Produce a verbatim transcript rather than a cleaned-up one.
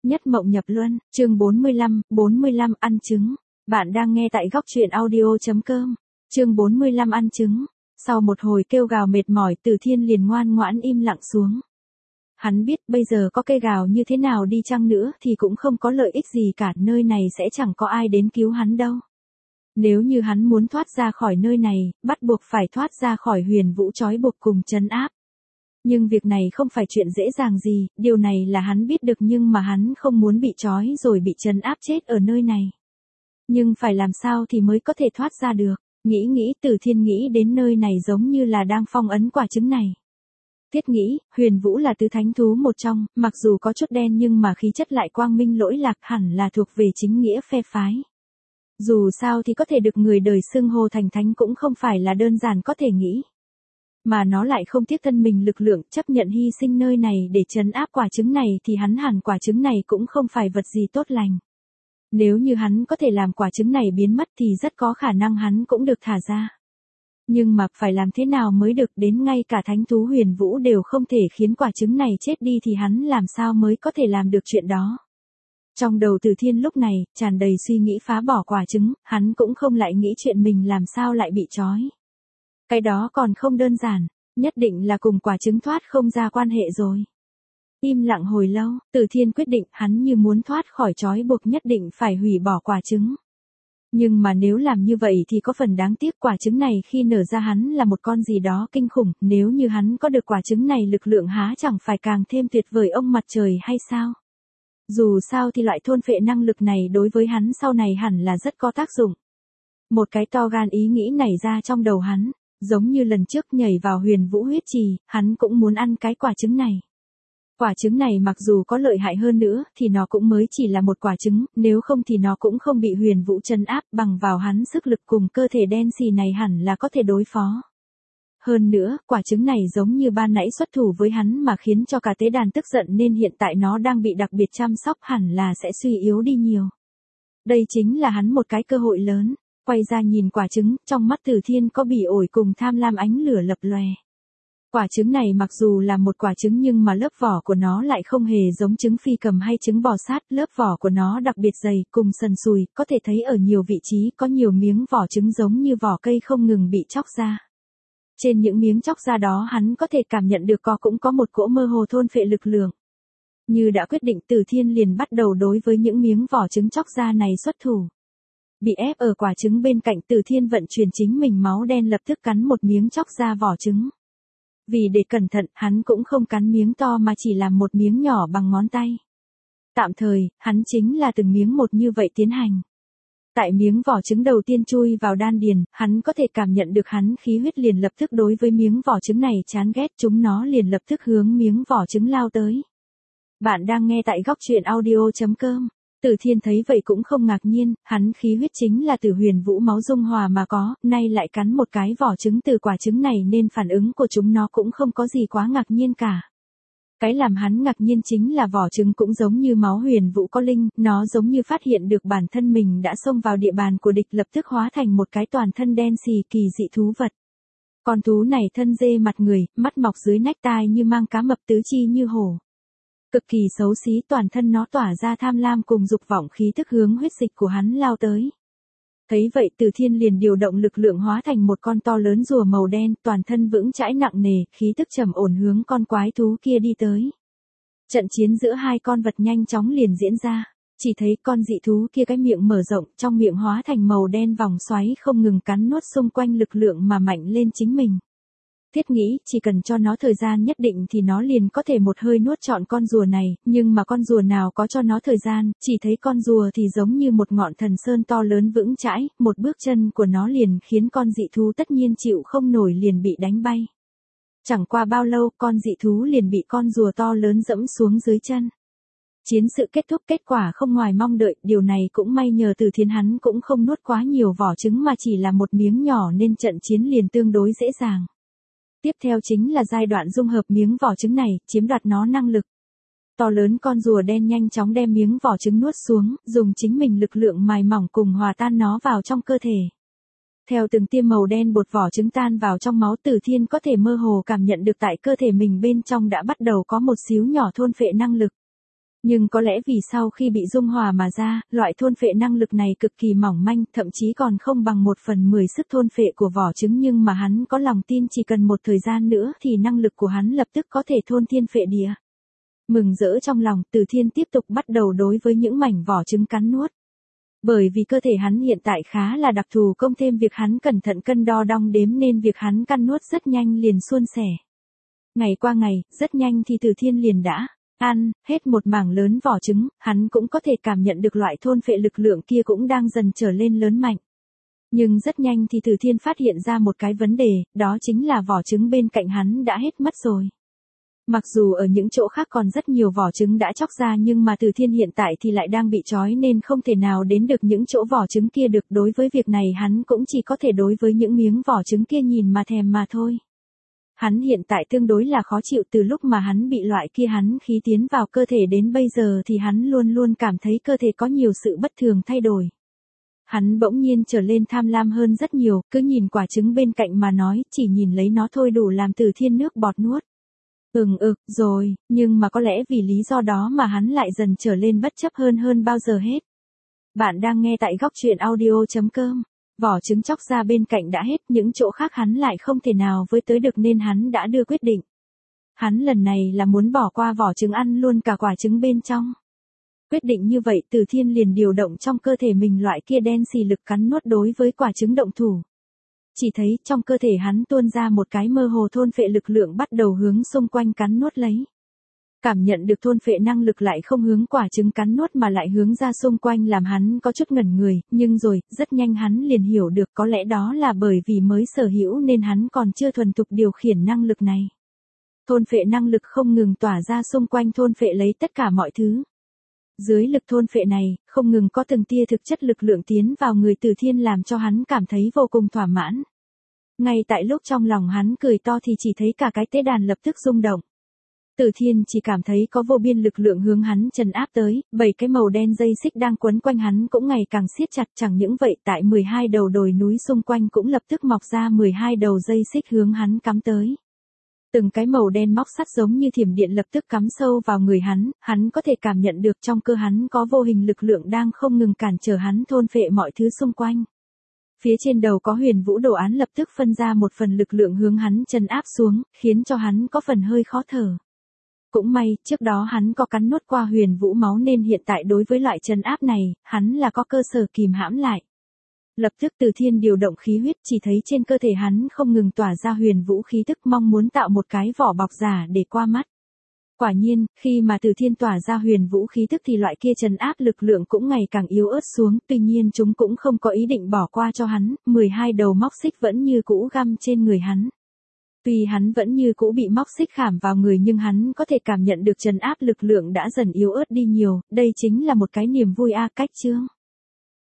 Nhất mộng nhập luân, chương bốn mươi lăm, bốn mươi lăm ăn trứng. Bạn đang nghe tại góc truyện audio.com. Chương bốn mươi lăm ăn trứng. Sau một hồi kêu gào mệt mỏi, Từ Thiên liền ngoan ngoãn im lặng xuống. Hắn biết bây giờ có cây gào như thế nào đi chăng nữa thì cũng không có lợi ích gì cả, nơi này sẽ chẳng có ai đến cứu hắn đâu. Nếu như hắn muốn thoát ra khỏi nơi này, bắt buộc phải thoát ra khỏi Huyền Vũ trói buộc cùng trấn áp. Nhưng việc này không phải chuyện dễ dàng gì, điều này là hắn biết được, nhưng mà hắn không muốn bị trói rồi bị trấn áp chết ở nơi này. Nhưng phải làm sao thì mới có thể thoát ra được, nghĩ nghĩ Từ Thiên nghĩ đến nơi này giống như là đang phong ấn quả trứng này. Thiết nghĩ, Huyền Vũ là tứ thánh thú một trong, mặc dù có chút đen nhưng mà khí chất lại quang minh lỗi lạc, hẳn là thuộc về chính nghĩa phe phái. Dù sao thì có thể được người đời xưng hô thành thánh cũng không phải là đơn giản có thể nghĩ. Mà nó lại không tiếc thân mình lực lượng, chấp nhận hy sinh nơi này để trấn áp quả trứng này, thì hắn hẳn quả trứng này cũng không phải vật gì tốt lành. Nếu như hắn có thể làm quả trứng này biến mất thì rất có khả năng hắn cũng được thả ra. Nhưng mà phải làm thế nào mới được, đến ngay cả thánh thú Huyền Vũ đều không thể khiến quả trứng này chết đi thì hắn làm sao mới có thể làm được chuyện đó. Trong đầu Từ Thiên lúc này, tràn đầy suy nghĩ phá bỏ quả trứng, hắn cũng không lại nghĩ chuyện mình làm sao lại bị trói. Cái đó còn không đơn giản, nhất định là cùng quả trứng thoát không ra quan hệ rồi. Im lặng hồi lâu, Từ Thiên quyết định hắn như muốn thoát khỏi trói buộc nhất định phải hủy bỏ quả trứng. Nhưng mà nếu làm như vậy thì có phần đáng tiếc, quả trứng này khi nở ra hắn là một con gì đó kinh khủng, nếu như hắn có được quả trứng này lực lượng há chẳng phải càng thêm tuyệt vời ông mặt trời hay sao? Dù sao thì loại thôn phệ năng lực này đối với hắn sau này hẳn là rất có tác dụng. Một cái to gan ý nghĩ nảy ra trong đầu hắn, giống như lần trước nhảy vào Huyền Vũ huyết trì, hắn cũng muốn ăn cái quả trứng này. Quả trứng này mặc dù có lợi hại hơn nữa thì nó cũng mới chỉ là một quả trứng, nếu không thì nó cũng không bị Huyền Vũ trấn áp, bằng vào hắn sức lực cùng cơ thể đen xì này hẳn là có thể đối phó. Hơn nữa, quả trứng này giống như ban nãy xuất thủ với hắn mà khiến cho cả tế đàn tức giận, nên hiện tại nó đang bị đặc biệt chăm sóc, hẳn là sẽ suy yếu đi nhiều. Đây chính là hắn một cái cơ hội lớn. Quay ra nhìn quả trứng, trong mắt Từ Thiên có bỉ ổi cùng tham lam ánh lửa lập lòe. Quả trứng này mặc dù là một quả trứng nhưng mà lớp vỏ của nó lại không hề giống trứng phi cầm hay trứng bò sát, lớp vỏ của nó đặc biệt dày, cùng sần sùi, có thể thấy ở nhiều vị trí có nhiều miếng vỏ trứng giống như vỏ cây không ngừng bị chóc ra. Trên những miếng chóc ra đó hắn có thể cảm nhận được có cũng có một cỗ mơ hồ thôn phệ lực lượng. Như đã quyết định, Từ Thiên liền bắt đầu đối với những miếng vỏ trứng chóc ra này xuất thủ. Bị ép ở quả trứng bên cạnh, Từ Thiên vận chuyển chính mình máu đen lập tức cắn một miếng chóc ra vỏ trứng. Vì để cẩn thận, hắn cũng không cắn miếng to mà chỉ làm một miếng nhỏ bằng ngón tay. Tạm thời, hắn chính là từng miếng một như vậy tiến hành. Tại miếng vỏ trứng đầu tiên chui vào đan điền, hắn có thể cảm nhận được hắn khí huyết liền lập tức đối với miếng vỏ trứng này chán ghét, chúng nó liền lập tức hướng miếng vỏ trứng lao tới. Bạn đang nghe tại góc truyện audio.com. Từ Thiên thấy vậy cũng không ngạc nhiên, hắn khí huyết chính là từ Huyền Vũ máu dung hòa mà có, nay lại cắn một cái vỏ trứng từ quả trứng này nên phản ứng của chúng nó cũng không có gì quá ngạc nhiên cả. Cái làm hắn ngạc nhiên chính là vỏ trứng cũng giống như máu Huyền Vũ có linh, nó giống như phát hiện được bản thân mình đã xông vào địa bàn của địch, lập tức hóa thành một cái toàn thân đen xì kỳ dị thú vật. Con thú này thân dê mặt người, mắt mọc dưới nách, tai như mang cá mập, tứ chi như hổ. Cực kỳ xấu xí, toàn thân nó tỏa ra tham lam cùng dục vọng, khí thức hướng huyết dịch của hắn lao tới. Thấy vậy, Từ Thiên liền điều động lực lượng hóa thành một con to lớn rùa màu đen, toàn thân vững chãi nặng nề, khí tức trầm ổn hướng con quái thú kia đi tới. Trận chiến giữa hai con vật nhanh chóng liền diễn ra, chỉ thấy con dị thú kia cái miệng mở rộng, trong miệng hóa thành màu đen vòng xoáy không ngừng cắn nuốt xung quanh lực lượng mà mạnh lên chính mình. Thiết nghĩ, chỉ cần cho nó thời gian nhất định thì nó liền có thể một hơi nuốt trọn con rùa này, nhưng mà con rùa nào có cho nó thời gian, chỉ thấy con rùa thì giống như một ngọn thần sơn to lớn vững chãi, một bước chân của nó liền khiến con dị thú tất nhiên chịu không nổi liền bị đánh bay. Chẳng qua bao lâu, con dị thú liền bị con rùa to lớn dẫm xuống dưới chân. Chiến sự kết thúc, kết quả không ngoài mong đợi, điều này cũng may nhờ Từ Thiên hắn cũng không nuốt quá nhiều vỏ trứng mà chỉ là một miếng nhỏ nên trận chiến liền tương đối dễ dàng. Tiếp theo chính là giai đoạn dung hợp miếng vỏ trứng này, chiếm đoạt nó năng lực. To lớn con rùa đen nhanh chóng đem miếng vỏ trứng nuốt xuống, dùng chính mình lực lượng mài mỏng cùng hòa tan nó vào trong cơ thể. Theo từng tia màu đen bột vỏ trứng tan vào trong máu, Từ Thiên có thể mơ hồ cảm nhận được tại cơ thể mình bên trong đã bắt đầu có một xíu nhỏ thôn phệ năng lực. Nhưng có lẽ vì sau khi bị dung hòa mà ra, loại thôn phệ năng lực này cực kỳ mỏng manh, thậm chí còn không bằng một phần mười sức thôn phệ của vỏ trứng, nhưng mà hắn có lòng tin chỉ cần một thời gian nữa thì năng lực của hắn lập tức có thể thôn thiên phệ địa. Mừng rỡ trong lòng, Từ Thiên tiếp tục bắt đầu đối với những mảnh vỏ trứng cắn nuốt. Bởi vì cơ thể hắn hiện tại khá là đặc thù, công thêm việc hắn cẩn thận cân đo đong đếm nên việc hắn căn nuốt rất nhanh liền suôn sẻ. Ngày qua ngày, rất nhanh thì Từ Thiên liền đã ăn hết một mảng lớn vỏ trứng, hắn cũng có thể cảm nhận được loại thôn phệ lực lượng kia cũng đang dần trở lên lớn mạnh. Nhưng rất nhanh thì Từ Thiên phát hiện ra một cái vấn đề, đó chính là vỏ trứng bên cạnh hắn đã hết mất rồi. Mặc dù ở những chỗ khác còn rất nhiều vỏ trứng đã chóc ra, nhưng mà Từ Thiên hiện tại thì lại đang bị trói nên không thể nào đến được những chỗ vỏ trứng kia được. Đối với việc này hắn cũng chỉ có thể đối với những miếng vỏ trứng kia nhìn mà thèm mà thôi. Hắn hiện tại tương đối là khó chịu, từ lúc mà hắn bị loại kia hắn khí tiến vào cơ thể đến bây giờ thì hắn luôn luôn cảm thấy cơ thể có nhiều sự bất thường thay đổi. Hắn bỗng nhiên trở lên tham lam hơn rất nhiều, cứ nhìn quả trứng bên cạnh mà nói, chỉ nhìn lấy nó thôi đủ làm Từ Thiên nước bọt nuốt. Ừm ực, rồi, nhưng mà có lẽ vì lý do đó mà hắn lại dần trở lên bất chấp hơn hơn bao giờ hết. Bạn đang nghe tại góc truyện audio chấm com. Vỏ trứng chóc ra bên cạnh đã hết, những chỗ khác hắn lại không thể nào với tới được nên hắn đã đưa quyết định. Hắn lần này là muốn bỏ qua vỏ trứng ăn luôn cả quả trứng bên trong. Quyết định như vậy, Từ Thiên liền điều động trong cơ thể mình loại kia đen xì lực cắn nuốt đối với quả trứng động thủ. Chỉ thấy trong cơ thể hắn tuôn ra một cái mơ hồ thôn phệ lực lượng bắt đầu hướng xung quanh cắn nuốt lấy. Cảm nhận được thôn phệ năng lực lại không hướng quả trứng cắn nuốt mà lại hướng ra xung quanh làm hắn có chút ngẩn người, nhưng rồi, rất nhanh hắn liền hiểu được có lẽ đó là bởi vì mới sở hữu nên hắn còn chưa thuần thục điều khiển năng lực này. Thôn phệ năng lực không ngừng tỏa ra xung quanh thôn phệ lấy tất cả mọi thứ. Dưới lực thôn phệ này, không ngừng có từng tia thực chất lực lượng tiến vào người Từ Thiên làm cho hắn cảm thấy vô cùng thỏa mãn. Ngay tại lúc trong lòng hắn cười to thì chỉ thấy cả cái tế đàn lập tức rung động. Từ Thiên chỉ cảm thấy có vô biên lực lượng hướng hắn trấn áp tới, bảy cái màu đen dây xích đang quấn quanh hắn cũng ngày càng siết chặt, chẳng những vậy tại mười hai đầu đồi núi xung quanh cũng lập tức mọc ra mười hai đầu dây xích hướng hắn cắm tới. Từng cái màu đen móc sắt giống như thiểm điện lập tức cắm sâu vào người hắn, hắn có thể cảm nhận được trong cơ hắn có vô hình lực lượng đang không ngừng cản trở hắn thôn phệ mọi thứ xung quanh. Phía trên đầu có huyền vũ đồ án lập tức phân ra một phần lực lượng hướng hắn trấn áp xuống, khiến cho hắn có phần hơi khó thở. Cũng may, trước đó hắn có cắn nuốt qua huyền vũ máu nên hiện tại đối với loại trấn áp này, hắn là có cơ sở kìm hãm lại. Lập tức Từ Thiên điều động khí huyết, chỉ thấy trên cơ thể hắn không ngừng tỏa ra huyền vũ khí tức, mong muốn tạo một cái vỏ bọc giả để qua mắt. Quả nhiên, khi mà Từ Thiên tỏa ra huyền vũ khí tức thì loại kia trấn áp lực lượng cũng ngày càng yếu ớt xuống, tuy nhiên chúng cũng không có ý định bỏ qua cho hắn, mười hai đầu móc xích vẫn như cũ găm trên người hắn. Tuy hắn vẫn như cũ bị móc xích khảm vào người nhưng hắn có thể cảm nhận được trấn áp lực lượng đã dần yếu ớt đi nhiều, đây chính là một cái niềm vui a. Cách chương